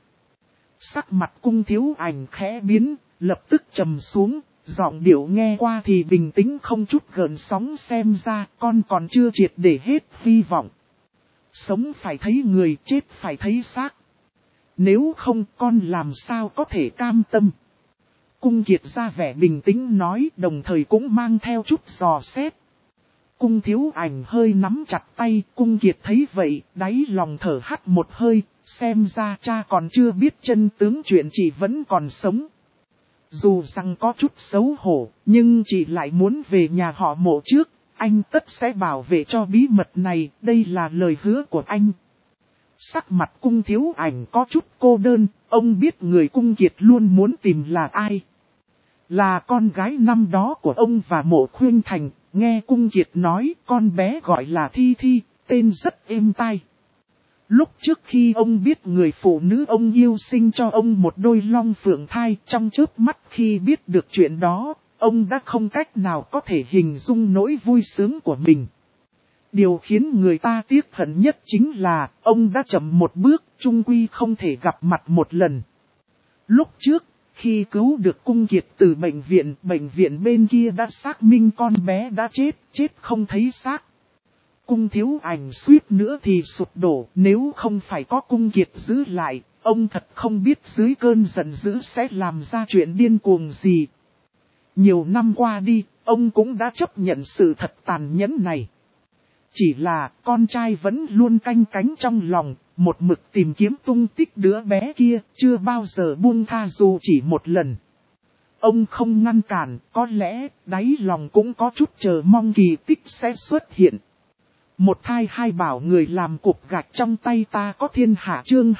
Sắc mặt Cung Thiếu Ảnh khẽ biến, lập tức trầm xuống, giọng điệu nghe qua thì bình tĩnh không chút gợn sóng xem ra con còn chưa triệt để hết hy vọng. Sống phải thấy người, chết phải thấy xác. Nếu không con làm sao có thể cam tâm. Cung Kiệt ra vẻ bình tĩnh nói đồng thời cũng mang theo chút dò xét. Cung Thiếu Ảnh hơi nắm chặt tay, Cung Kiệt thấy vậy, đáy lòng thở hắt một hơi, xem ra cha còn chưa biết chân tướng chuyện chị vẫn còn sống. Dù rằng có chút xấu hổ, nhưng chị lại muốn về nhà họ Mộ trước, anh tất sẽ bảo vệ cho bí mật này, đây là lời hứa của anh. Sắc mặt Cung Thiếu Ảnh có chút cô đơn, ông biết người Cung Kiệt luôn muốn tìm là ai. Là con gái năm đó của ông và Mộ Khuyên Thành, nghe Cung Kiệt nói con bé gọi là Thi Thi, tên rất êm tai. Lúc trước khi ông biết người phụ nữ ông yêu sinh cho ông một đôi long phượng thai, trong chớp mắt khi biết được chuyện đó, ông đã không cách nào có thể hình dung nỗi vui sướng của mình. Điều khiến người ta tiếc hận nhất chính là, ông đã chậm một bước, chung quy không thể gặp mặt một lần. Lúc trước, khi cứu được Cung Kiệt từ bệnh viện bên kia đã xác minh con bé đã chết không thấy xác. Cung Thiếu Ảnh suýt nữa thì sụp đổ, nếu không phải có Cung Kiệt giữ lại, ông thật không biết dưới cơn giận dữ sẽ làm ra chuyện điên cuồng gì. Nhiều năm qua đi, ông cũng đã chấp nhận sự thật tàn nhẫn này. Chỉ là con trai vẫn luôn canh cánh trong lòng, một mực tìm kiếm tung tích đứa bé kia, chưa bao giờ buông tha dù chỉ một lần. Ông không ngăn cản, có lẽ đáy lòng cũng có chút chờ mong kỳ tích sẽ xuất hiện. Một thai hai bảo người làm cục gạch trong tay ta có thiên hạ chương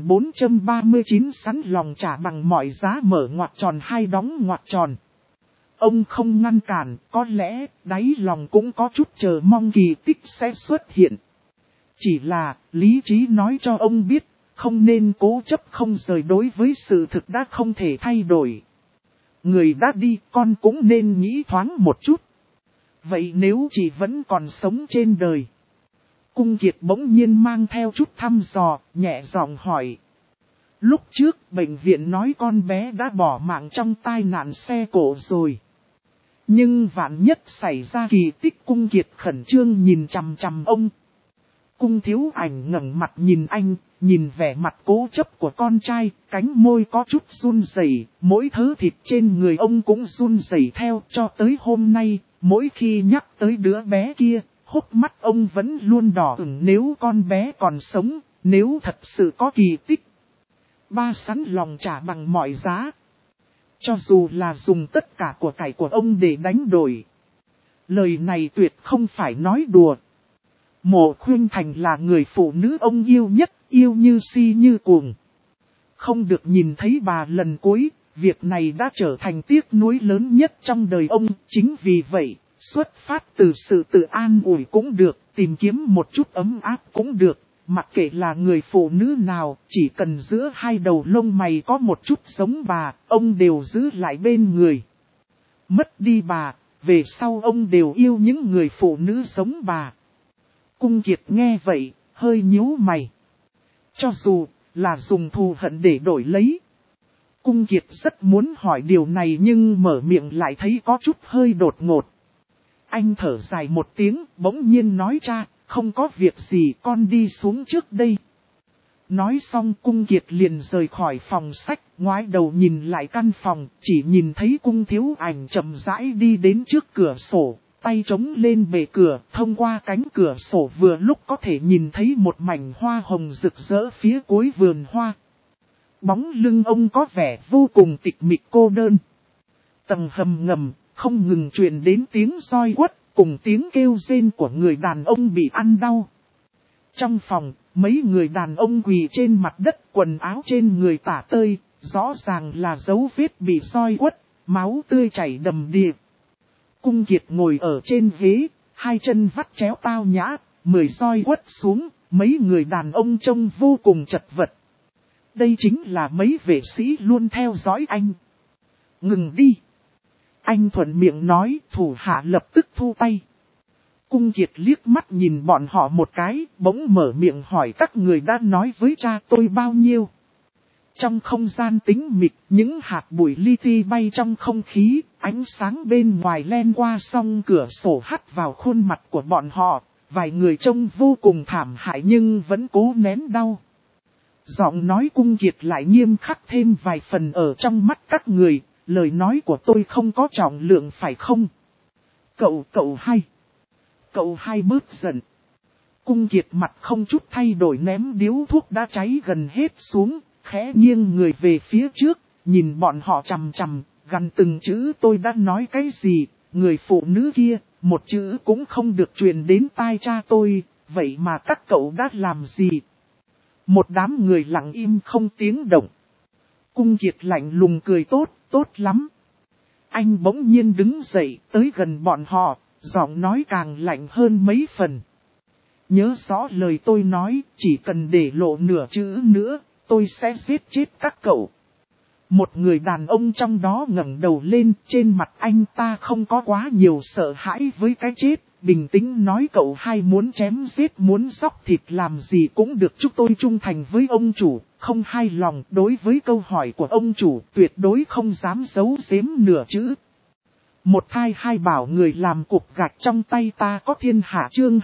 2439 sẵn lòng trả bằng mọi giá mở ngoặc tròn hai đóng ngoặc tròn. Ông không ngăn cản, có lẽ đáy lòng cũng có chút chờ mong kỳ tích sẽ xuất hiện. Chỉ là lý trí nói cho ông biết, không nên cố chấp không rời đối với sự thực đã không thể thay đổi. Người đã đi, con cũng nên nghĩ thoáng một chút. Vậy nếu chị vẫn còn sống trên đời? Cung Kiệt bỗng nhiên mang theo chút thăm dò, nhẹ giọng hỏi. Lúc trước bệnh viện nói con bé đã bỏ mạng trong tai nạn xe cộ rồi. Nhưng vạn nhất xảy ra kỳ tích. Cung Kiệt khẩn trương nhìn chằm chằm ông. Cung Thiếu Ảnh ngẩng mặt nhìn anh, nhìn vẻ mặt cố chấp của con trai, cánh môi có chút run rẩy, mỗi thớ thịt trên người ông cũng run rẩy theo cho tới hôm nay, mỗi khi nhắc tới đứa bé kia, hốc mắt ông vẫn luôn đỏ ửng nếu con bé còn sống, nếu thật sự có kỳ tích. Ba sẵn lòng trả bằng mọi giá. Cho dù là dùng tất cả của cải của ông để đánh đổi. Lời này tuyệt không phải nói đùa. Mộ Khuynh Thành là người phụ nữ ông yêu nhất, yêu như si như cuồng. Không được nhìn thấy bà lần cuối, việc này đã trở thành tiếc nuối lớn nhất trong đời ông. Chính vì vậy, xuất phát từ sự tự an ủi cũng được, tìm kiếm một chút ấm áp cũng được. Mặc kệ là người phụ nữ nào, chỉ cần giữa hai đầu lông mày có một chút giống bà, ông đều giữ lại bên người. Mất đi bà, về sau ông đều yêu những người phụ nữ giống bà. Cung Kiệt nghe vậy, hơi nhíu mày. Cho dù là dùng thù hận để đổi lấy. Cung Kiệt rất muốn hỏi điều này nhưng mở miệng lại thấy có chút hơi đột ngột. Anh thở dài một tiếng, bỗng nhiên nói cha, không có việc gì con đi xuống trước đây. Nói xong Cung Kiệt liền rời khỏi phòng sách, ngoái đầu nhìn lại căn phòng, chỉ nhìn thấy Cung Thiếu Ảnh chậm rãi đi đến trước cửa sổ, tay chống lên bệ cửa, thông qua cánh cửa sổ vừa lúc có thể nhìn thấy một mảnh hoa hồng rực rỡ phía cuối vườn hoa. Bóng lưng ông có vẻ vô cùng tịch mịch cô đơn. Tầng hầm ngầm, không ngừng truyền đến tiếng roi quất, cùng tiếng kêu rên của người đàn ông bị ăn đau. Trong phòng, mấy người đàn ông quỳ trên mặt đất, quần áo trên người tả tơi, rõ ràng là dấu vết bị roi quất, máu tươi chảy đầm đìa. Cung Kiệt ngồi ở trên ghế, hai chân vắt chéo tao nhã, 10 roi quất xuống, mấy người đàn ông trông vô cùng chật vật. Đây chính là mấy vệ sĩ luôn theo dõi anh. Ngừng đi. Anh thuận miệng nói, thủ hạ lập tức thu tay. Cung Kiệt liếc mắt nhìn bọn họ một cái, bỗng mở miệng hỏi các người đã nói với cha tôi bao nhiêu. Trong không gian tĩnh mịch, những hạt bụi li ti bay trong không khí, ánh sáng bên ngoài len qua song cửa sổ hắt vào khuôn mặt của bọn họ. Vài người trông vô cùng thảm hại nhưng vẫn cố nén đau. Giọng nói Cung Kiệt lại nghiêm khắc thêm vài phần ở trong mắt các người, lời nói của tôi không có trọng lượng phải không? Cậu hai bớt giận. Cung Kiệt mặt không chút thay đổi ném điếu thuốc đã cháy gần hết xuống, khẽ nghiêng người về phía trước, nhìn bọn họ chằm chằm, gằn từng chữ tôi đã nói cái gì, người phụ nữ kia, một chữ cũng không được truyền đến tai cha tôi, vậy mà các cậu đã làm gì? Một đám người lặng im không tiếng động. Cung Kiệt lạnh lùng cười tốt lắm. Anh bỗng nhiên đứng dậy tới gần bọn họ, giọng nói càng lạnh hơn mấy phần. Nhớ rõ lời tôi nói, chỉ cần để lộ nửa chữ nữa, tôi sẽ giết chết các cậu. Một người đàn ông trong đó ngẩng đầu lên, trên mặt anh ta không có quá nhiều sợ hãi với cái chết, bình tĩnh nói cậu hai muốn chém giết muốn xóc thịt làm gì cũng được, chúng tôi trung thành với ông chủ, không hài lòng đối với câu hỏi của ông chủ, tuyệt đối không dám giấu giếm nửa chữ. Một thai hai bảo người làm cục gạch trong tay ta có thiên hạ chương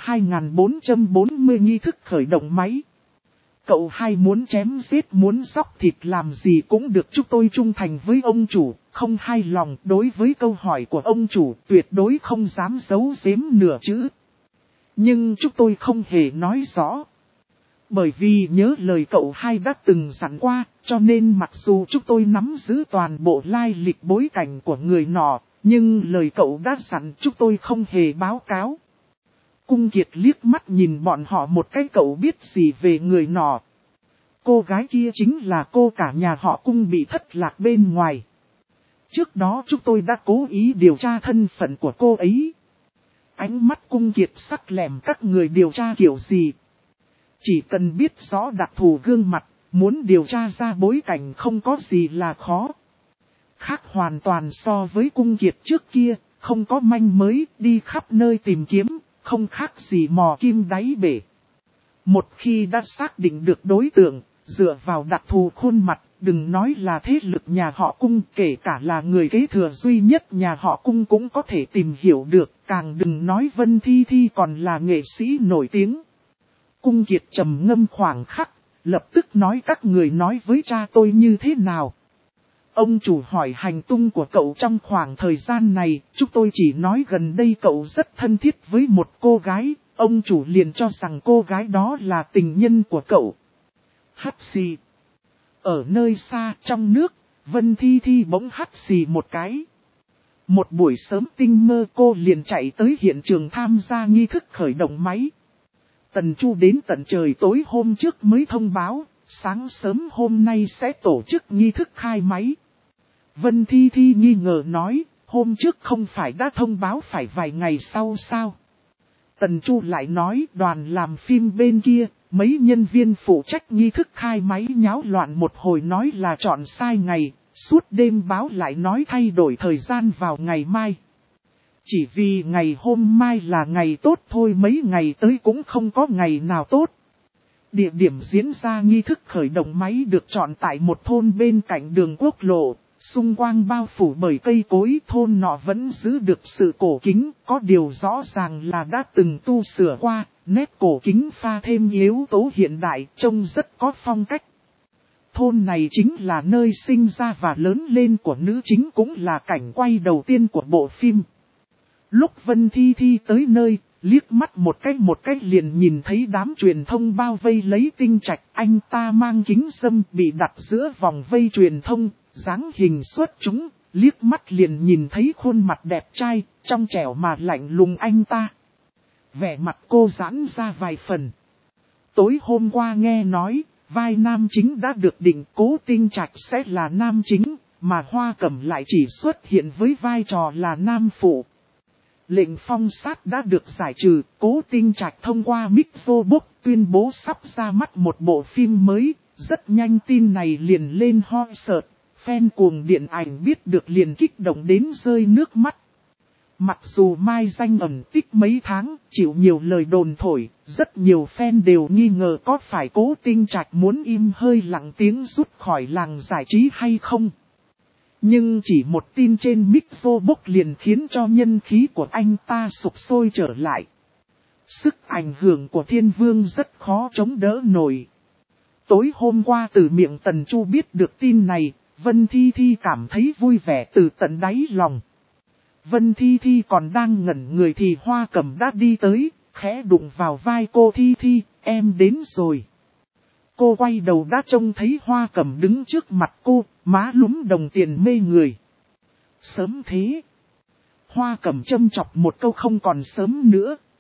2440 nghi thức khởi động máy. Cậu hai muốn chém giết muốn xóc thịt làm gì cũng được, chúng tôi trung thành với ông chủ, không hài lòng đối với câu hỏi của ông chủ, tuyệt đối không dám giấu giếm nửa chữ. Nhưng chúng tôi không hề nói rõ. Bởi vì nhớ lời cậu hai đã từng dặn qua, cho nên mặc dù chúng tôi nắm giữ toàn bộ lai lịch bối cảnh của người nọ, nhưng lời cậu đã dặn chúng tôi không hề báo cáo. Cung Kiệt liếc mắt nhìn bọn họ một cái, cậu biết gì về người nọ. Cô gái kia chính là cô cả nhà họ Cung bị thất lạc bên ngoài. Trước đó chúng tôi đã cố ý điều tra thân phận của cô ấy. Ánh mắt Cung Kiệt sắc lẹm, các người điều tra kiểu gì? Chỉ cần biết rõ đặc thù gương mặt, muốn điều tra ra bối cảnh không có gì là khó. Khác hoàn toàn so với Cung Kiệt trước kia, không có manh mới, đi khắp nơi tìm kiếm, không khác gì mò kim đáy bể. Một khi đã xác định được đối tượng, dựa vào đặc thù khuôn mặt, đừng nói là thế lực nhà họ Cung, kể cả là người kế thừa duy nhất nhà họ Cung cũng có thể tìm hiểu được, càng đừng nói Vân Thi Thi còn là nghệ sĩ nổi tiếng. Cung Kiệt trầm ngâm khoảng khắc, lập tức nói các người nói với cha tôi như thế nào. Ông chủ hỏi hành tung của cậu trong khoảng thời gian này, chúng tôi chỉ nói gần đây cậu rất thân thiết với một cô gái, ông chủ liền cho rằng cô gái đó là tình nhân của cậu. Hắt xì. Ở nơi xa trong nước, Vân Thi Thi bỗng hắt xì một cái. Một buổi sớm tinh mơ cô liền chạy tới hiện trường tham gia nghi thức khởi động máy. Tần Chu đến tận trời tối hôm trước mới thông báo, sáng sớm hôm nay sẽ tổ chức nghi thức khai máy. Vân Thi Thi nghi ngờ nói, hôm trước không phải đã thông báo phải vài ngày sau sao? Tần Chu lại nói đoàn làm phim bên kia, mấy nhân viên phụ trách nghi thức khai máy nháo loạn một hồi nói là chọn sai ngày, suốt đêm báo lại nói thay đổi thời gian vào ngày mai. Chỉ vì ngày hôm mai là ngày tốt thôi, mấy ngày tới cũng không có ngày nào tốt. Địa điểm diễn ra nghi thức khởi động máy được chọn tại một thôn bên cạnh đường quốc lộ, xung quanh bao phủ bởi cây cối, thôn nọ vẫn giữ được sự cổ kính, có điều rõ ràng là đã từng tu sửa qua, nét cổ kính pha thêm yếu tố hiện đại, trông rất có phong cách. Thôn này chính là nơi sinh ra và lớn lên của nữ chính, cũng là cảnh quay đầu tiên của bộ phim. Lúc Vân Thi Thi tới nơi, liếc mắt một cách liền nhìn thấy đám truyền thông bao vây lấy Tinh Trạch, anh ta mang kính râm bị đặt giữa vòng vây truyền thông, dáng hình xuất chúng, liếc mắt liền nhìn thấy khuôn mặt đẹp trai, trong trẻo mà lạnh lùng anh ta. Vẻ mặt cô giãn ra vài phần. Tối hôm qua nghe nói, vai nam chính đã được định, Cố Tinh Trạch sẽ là nam chính, mà Hoa Cẩm lại chỉ xuất hiện với vai trò là nam phụ. Lệnh phong sát đã được giải trừ, Cố Tinh Trạch thông qua Microbox tuyên bố sắp ra mắt một bộ phim mới, rất nhanh tin này liền lên hot search, fan cuồng điện ảnh biết được liền kích động đến rơi nước mắt. Mặc dù mai danh ẩn tích mấy tháng, chịu nhiều lời đồn thổi, rất nhiều fan đều nghi ngờ có phải Cố Tinh Trạch muốn im hơi lặng tiếng rút khỏi làng giải trí hay không. Nhưng chỉ một tin trên Microbox liền khiến cho nhân khí của anh ta sụp sôi trở lại. Sức ảnh hưởng của Thiên Vương rất khó chống đỡ nổi. Tối hôm qua từ miệng Tần Chu biết được tin này, Vân Thi Thi cảm thấy vui vẻ từ tận đáy lòng. Vân Thi Thi còn đang ngẩn người thì Hoa Cẩm đã đi tới, khẽ đụng vào vai cô. Thi Thi, em đến rồi. Cô quay đầu đã trông thấy Hoa Cẩm đứng trước mặt cô, má lúm đồng tiền mê người. Sớm thế. Hoa Cẩm châm chọc một câu, không còn sớm nữa.